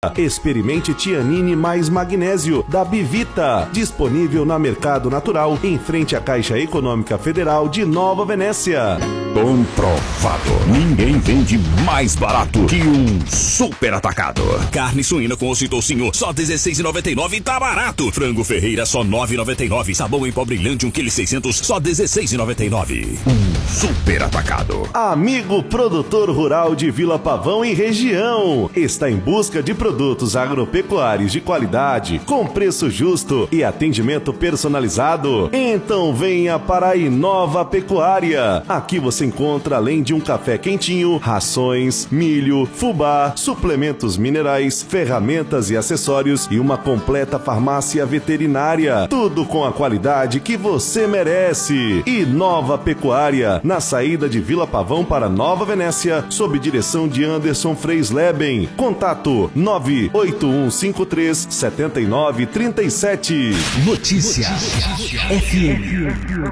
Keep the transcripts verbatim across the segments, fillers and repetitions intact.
Experimente Tianine mais magnésio da Bivita, disponível na Mercado Natural, em frente à Caixa Econômica Federal de Nova Venécia. Comprovado. Ninguém vende mais barato que um super atacado. Carne suína com osso e toucinho, só dezesseis reais e noventa e nove centavos, tá barato. Frango Ferreira, só nove reais e noventa e nove centavos. Sabão em pó brilhante, um quilo e seiscentos, só dezesseis reais e noventa e nove centavos. Um super atacado. Amigo produtor rural de Vila Pavão e região, está em busca de produtos agropecuários de qualidade, com preço justo e atendimento personalizado? Então venha para a Inova Pecuária. Aqui você encontra, além de um café quentinho, rações, milho, fubá, suplementos minerais, ferramentas e acessórios e uma completa farmácia veterinária. Tudo com a qualidade que você merece. Inova Pecuária, na saída de Vila Pavão para Nova Venécia, sob direção de Anderson Freisleben. Contato nove oito um cinco três sete nove três sete. Notícia F M.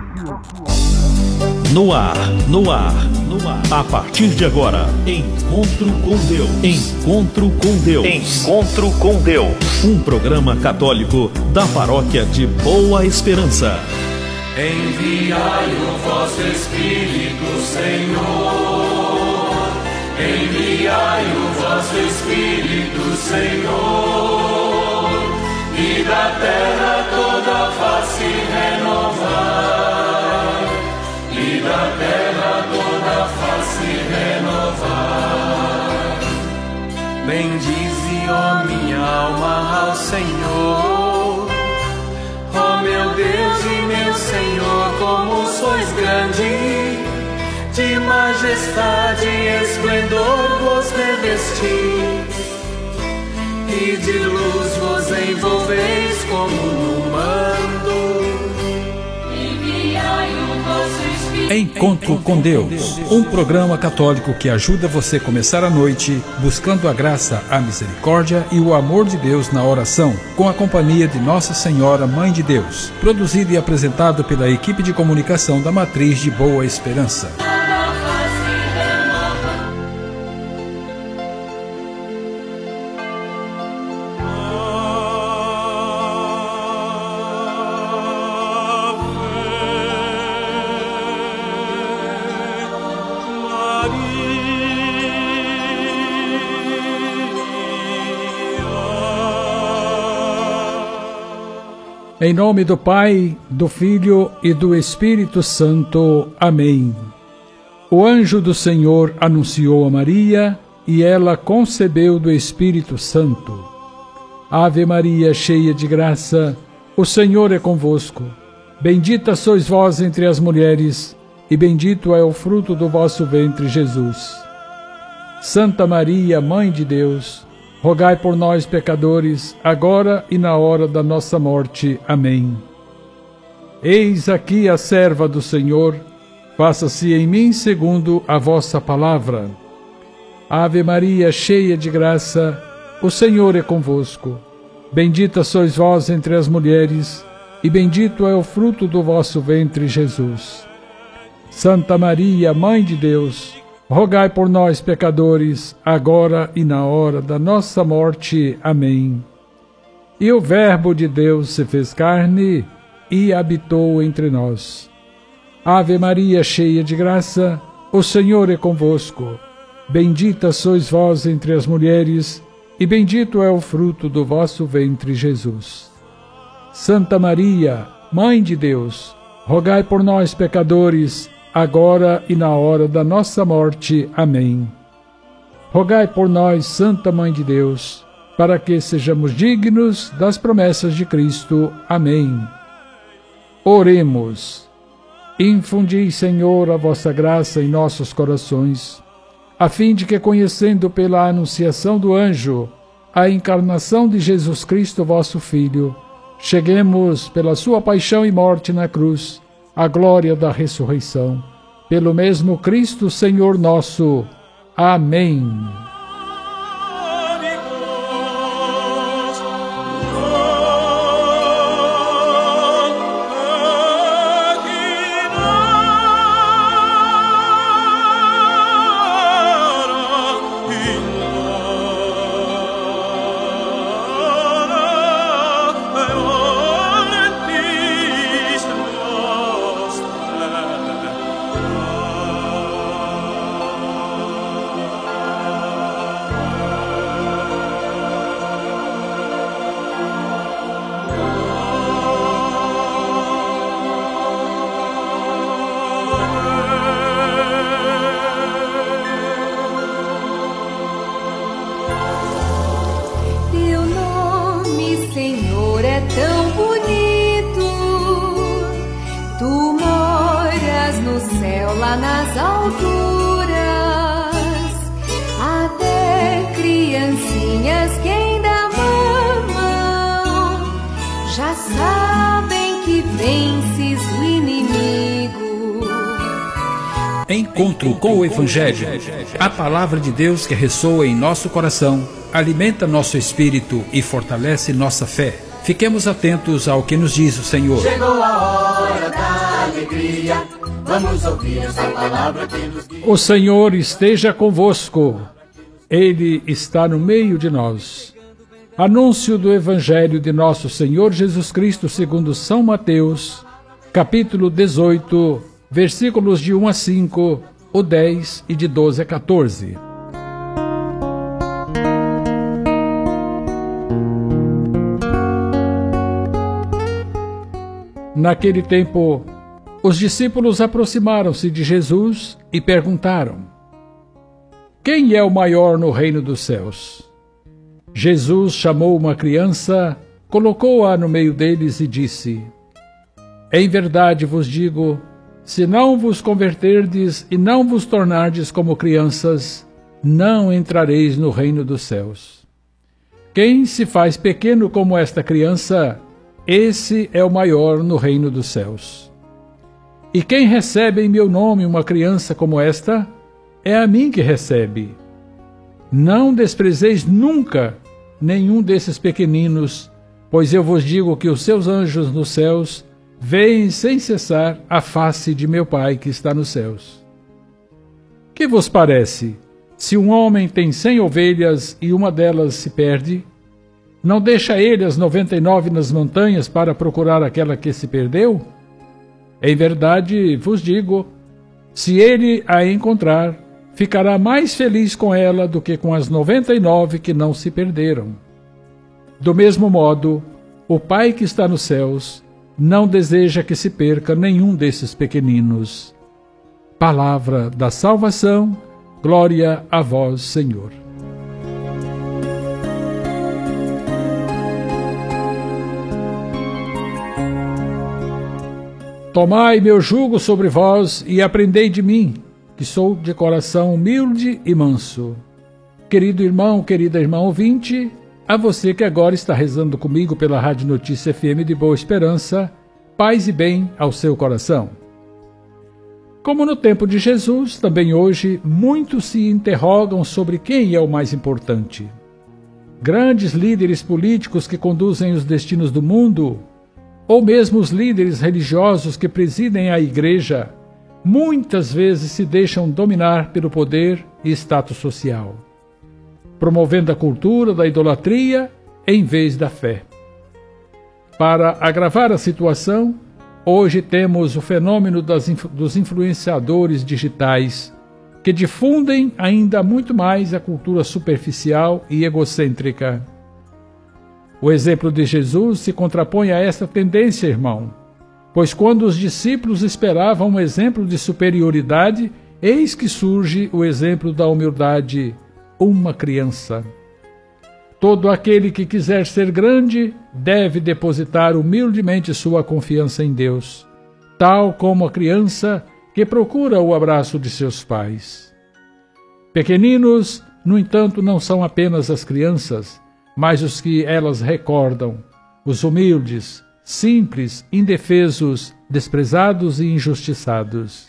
No ar, no ar, no ar. A partir de agora, Encontro com Deus. Encontro com Deus. Encontro com Deus. Um programa católico da paróquia de Boa Esperança. Enviai o vosso Espírito, Senhor. Enviai o vosso Espírito, Senhor. E da terra toda a face renovar. E da terra toda a face renovar. Bendize, ó minha alma, ao Senhor. Ó meu Deus e meu Senhor, como sois grande, de majestade e esplendor vos revestis, e de luz vos envolveis como no mando. Enviai o vosso Espírito. Encontro com Deus, um programa católico que ajuda você a começar a noite buscando a graça, a misericórdia e o amor de Deus na oração, com a companhia de Nossa Senhora Mãe de Deus, produzido e apresentado pela equipe de comunicação da Matriz de Boa Esperança. Em nome do Pai, do Filho e do Espírito Santo. Amém. O anjo do Senhor anunciou a Maria, e ela concebeu do Espírito Santo. Ave Maria, cheia de graça, o Senhor é convosco. Bendita sois vós entre as mulheres, e bendito é o fruto do vosso ventre, Jesus. Santa Maria, Mãe de Deus, rogai por nós, pecadores, agora e na hora da nossa morte. Amém. Eis aqui a serva do Senhor, faça-se em mim segundo a vossa palavra. Ave Maria, cheia de graça, o Senhor é convosco. Bendita sois vós entre as mulheres, e bendito é o fruto do vosso ventre, Jesus. Santa Maria, Mãe de Deus, rogai por nós, pecadores, agora e na hora da nossa morte. Amém. E o Verbo de Deus se fez carne e habitou entre nós. Ave Maria, cheia de graça, o Senhor é convosco. Bendita sois vós entre as mulheres, e bendito é o fruto do vosso ventre, Jesus. Santa Maria, Mãe de Deus, rogai por nós, pecadores, agora e na hora da nossa morte. Amém. Rogai por nós, Santa Mãe de Deus, para que sejamos dignos das promessas de Cristo. Amém. Oremos. Infundi, Senhor, a vossa graça em nossos corações, a fim de que, conhecendo pela anunciação do anjo a encarnação de Jesus Cristo, vosso Filho, cheguemos, pela sua paixão e morte na cruz, à glória da ressurreição. Pelo mesmo Cristo, Senhor nosso. Amém. lá nas alturas, até criancinhas que ainda mamam já sabem que vences o inimigo. Encontro com o Evangelho, a palavra de Deus que ressoa em nosso coração, alimenta nosso espírito e fortalece nossa fé. Fiquemos atentos ao que nos diz o Senhor. Chegou a hora da alegria, vamos ouvir essa palavra que nos guia. O Senhor esteja convosco, Ele está no meio de nós. Anúncio do Evangelho de nosso Senhor Jesus Cristo segundo São Mateus, capítulo dezoito, versículos de um a cinco, o dez e de doze a quatorze. Naquele tempo, os discípulos aproximaram-se de Jesus e perguntaram: quem é o maior no reino dos céus? Jesus chamou uma criança, colocou-a no meio deles e disse: em verdade vos digo, se não vos converterdes e não vos tornardes como crianças, não entrareis no reino dos céus. Quem se faz pequeno como esta criança, esse é o maior no reino dos céus. E quem recebe em meu nome uma criança como esta, é a mim que recebe. Não desprezeis nunca nenhum desses pequeninos, pois eu vos digo que os seus anjos nos céus veem sem cessar a face de meu Pai que está nos céus. Que vos parece, se um homem tem cem ovelhas e uma delas se perde, não deixa ele as noventa e nove nas montanhas para procurar aquela que se perdeu? Em verdade vos digo, se ele a encontrar, ficará mais feliz com ela do que com as noventa e nove que não se perderam. Do mesmo modo, o Pai que está nos céus não deseja que se perca nenhum desses pequeninos. Palavra da salvação, glória a vós, Senhor. Tomai meu jugo sobre vós e aprendei de mim, que sou de coração humilde e manso. Querido irmão, querida irmã ouvinte, a você que agora está rezando comigo pela Rádio Notícia F M de Boa Esperança, paz e bem ao seu coração. Como no tempo de Jesus, também hoje, muitos se interrogam sobre quem é o mais importante. Grandes líderes políticos que conduzem os destinos do mundo, ou mesmo os líderes religiosos que presidem a igreja, muitas vezes se deixam dominar pelo poder e status social, promovendo a cultura da idolatria em vez da fé. Para agravar a situação, hoje temos o fenômeno das, dos influenciadores digitais, que difundem ainda muito mais a cultura superficial e egocêntrica. O exemplo de Jesus se contrapõe a esta tendência, irmão, pois quando os discípulos esperavam um exemplo de superioridade, eis que surge o exemplo da humildade, uma criança. Todo aquele que quiser ser grande deve depositar humildemente sua confiança em Deus, tal como a criança que procura o abraço de seus pais. Pequeninos, no entanto, não são apenas as crianças, mas os que elas recordam, os humildes, simples, indefesos, desprezados e injustiçados.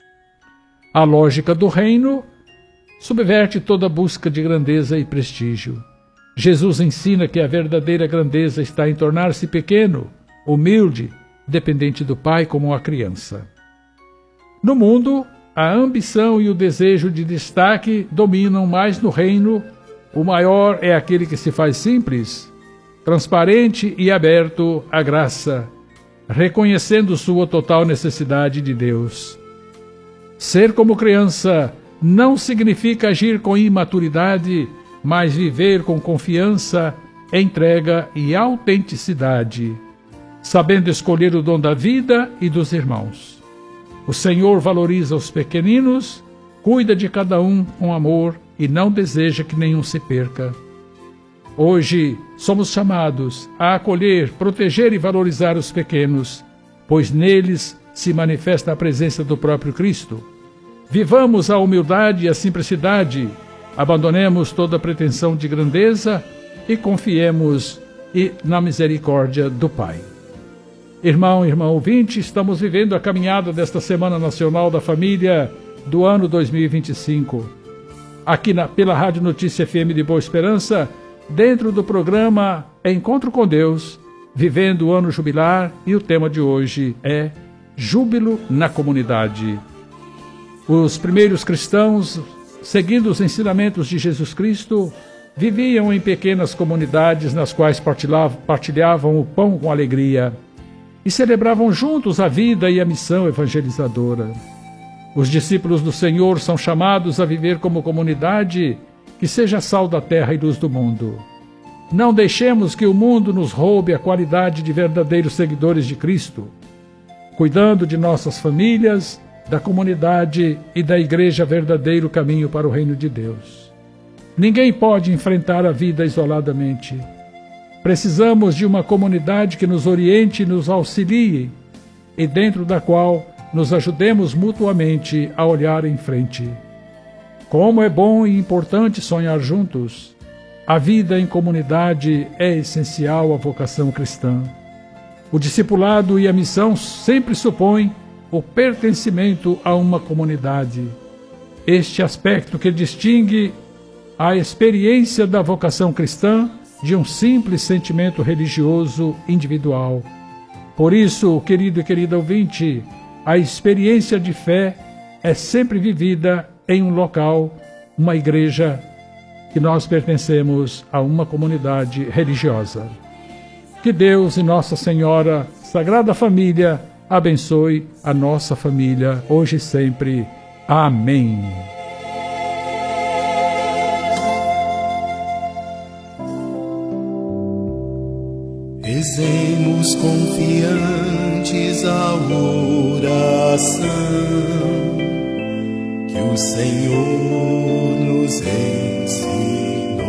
A lógica do reino subverte toda busca de grandeza e prestígio. Jesus ensina que a verdadeira grandeza está em tornar-se pequeno, humilde, dependente do Pai como a criança. No mundo, a ambição e o desejo de destaque dominam mais no reino. O maior é aquele que se faz simples, transparente e aberto à graça, reconhecendo sua total necessidade de Deus. Ser como criança não significa agir com imaturidade, mas viver com confiança, entrega e autenticidade, sabendo escolher o dom da vida e dos irmãos. O Senhor valoriza os pequeninos, cuida de cada um com amor e não deseja que nenhum se perca. Hoje somos chamados a acolher, proteger e valorizar os pequenos, pois neles se manifesta a presença do próprio Cristo, Vivamos a humildade e a simplicidade, abandonemos toda pretensão de grandeza e confiemos na misericórdia do Pai. Irmão, irmão ouvinte, estamos vivendo a caminhada desta Semana Nacional da Família do ano dois mil e vinte e cinco. Aqui na, pela Rádio Notícia F M de Boa Esperança, dentro do programa Encontro com Deus, vivendo o ano jubilar, e o tema de hoje é Júbilo na Comunidade. Os primeiros cristãos, seguindo os ensinamentos de Jesus Cristo, viviam em pequenas comunidades nas quais partilhavam, partilhavam o pão com alegria e celebravam juntos a vida e a missão evangelizadora. Os discípulos do Senhor são chamados a viver como comunidade que seja sal da terra e luz do mundo. Não deixemos que o mundo nos roube a qualidade de verdadeiros seguidores de Cristo, cuidando de nossas famílias, da comunidade e da igreja, verdadeiro caminho para o reino de Deus. Ninguém pode enfrentar a vida isoladamente. Precisamos de uma comunidade que nos oriente e nos auxilie, e dentro da qual nos ajudemos mutuamente a olhar em frente. Como é bom e importante sonhar juntos. A vida em comunidade é essencial à vocação cristã. O discipulado e a missão sempre supõem o pertencimento a uma comunidade. Este aspecto que distingue a experiência da vocação cristã de um simples sentimento religioso individual. Por isso, querido e querida ouvinte, a experiência de fé é sempre vivida em um local, uma igreja, que nós pertencemos a uma comunidade religiosa. Que Deus e Nossa Senhora, Sagrada Família, abençoe a nossa família, hoje e sempre. Amém. Rezemos confiantes a oração que o Senhor nos ensinou.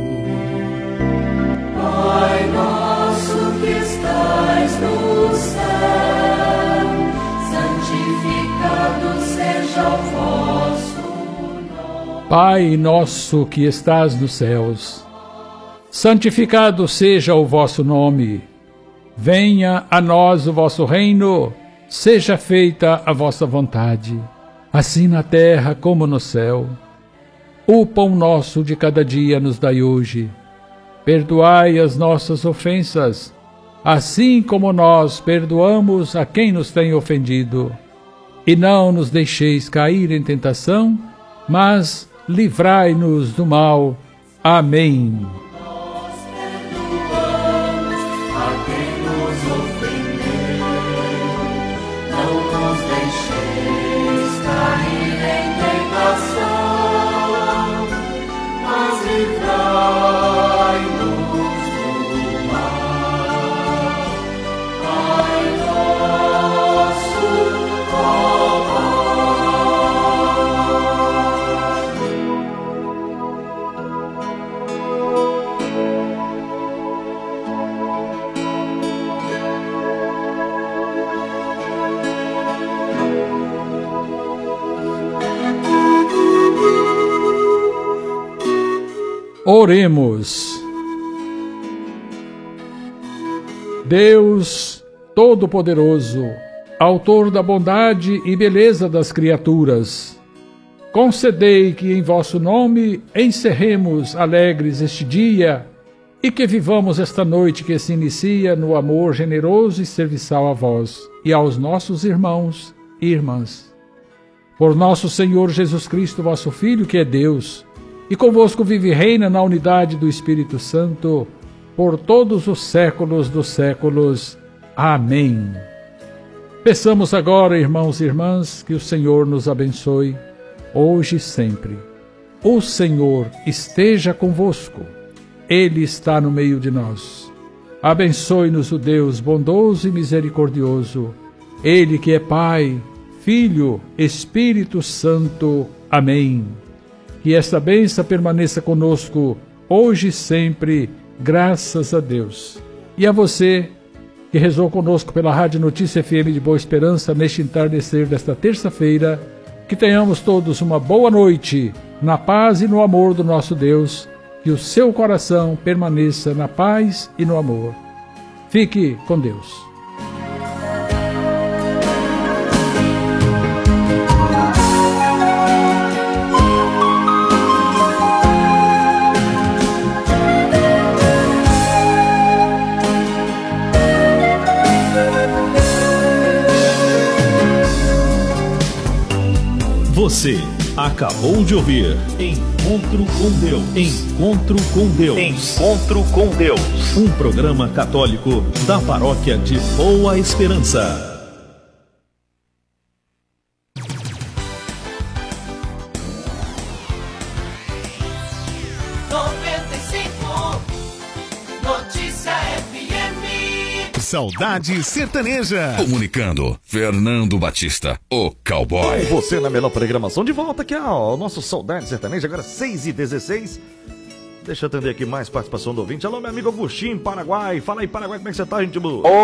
Pai nosso que estais no céu, santificado seja o vosso nome. Pai nosso que estás nos céus, santificado seja o vosso nome. Venha a nós o vosso reino, seja feita a vossa vontade, assim na terra como no céu. O pão nosso de cada dia nos dai hoje. Perdoai as nossas ofensas, assim como nós perdoamos a quem nos tem ofendido. E não nos deixeis cair em tentação, mas livrai-nos do mal. Amém. Oremos. Deus Todo-Poderoso, Autor da bondade e beleza das criaturas, concedei que em vosso nome encerremos alegres este dia e que vivamos esta noite que se inicia no amor generoso e serviçal a vós e aos nossos irmãos e irmãs. Por nosso Senhor Jesus Cristo, vosso Filho, que é Deus, e convosco vive e reina na unidade do Espírito Santo, por todos os séculos dos séculos. Amém. Peçamos agora, irmãos e irmãs, que o Senhor nos abençoe, hoje e sempre. O Senhor esteja convosco. Ele está no meio de nós. Abençoe-nos o Deus bondoso e misericordioso, Ele que é Pai, Filho, Espírito Santo. Amém. Que esta bênção permaneça conosco hoje e sempre, graças a Deus. E a você que rezou conosco pela Rádio Notícia F M de Boa Esperança neste entardecer desta terça-feira, Que tenhamos todos uma boa noite, na paz e no amor do nosso Deus. Que o seu coração permaneça na paz e no amor. Fique com Deus. Você acabou de ouvir Encontro com Deus. Encontro com Deus. Encontro com Deus. Um programa católico da Paróquia de Boa Esperança. noventa e cinco Notícia F M. Saudade Sertaneja. Comunicando, Fernando Batista, o cowboy. Com você na melhor programação. De volta aqui ao nosso Saudade Sertaneja, agora seis e dezesseis. Deixa eu atender aqui mais participação do ouvinte. Alô, meu amigo Agostinho, Paraguai. Fala aí, Paraguai, como é que você tá, gente boa?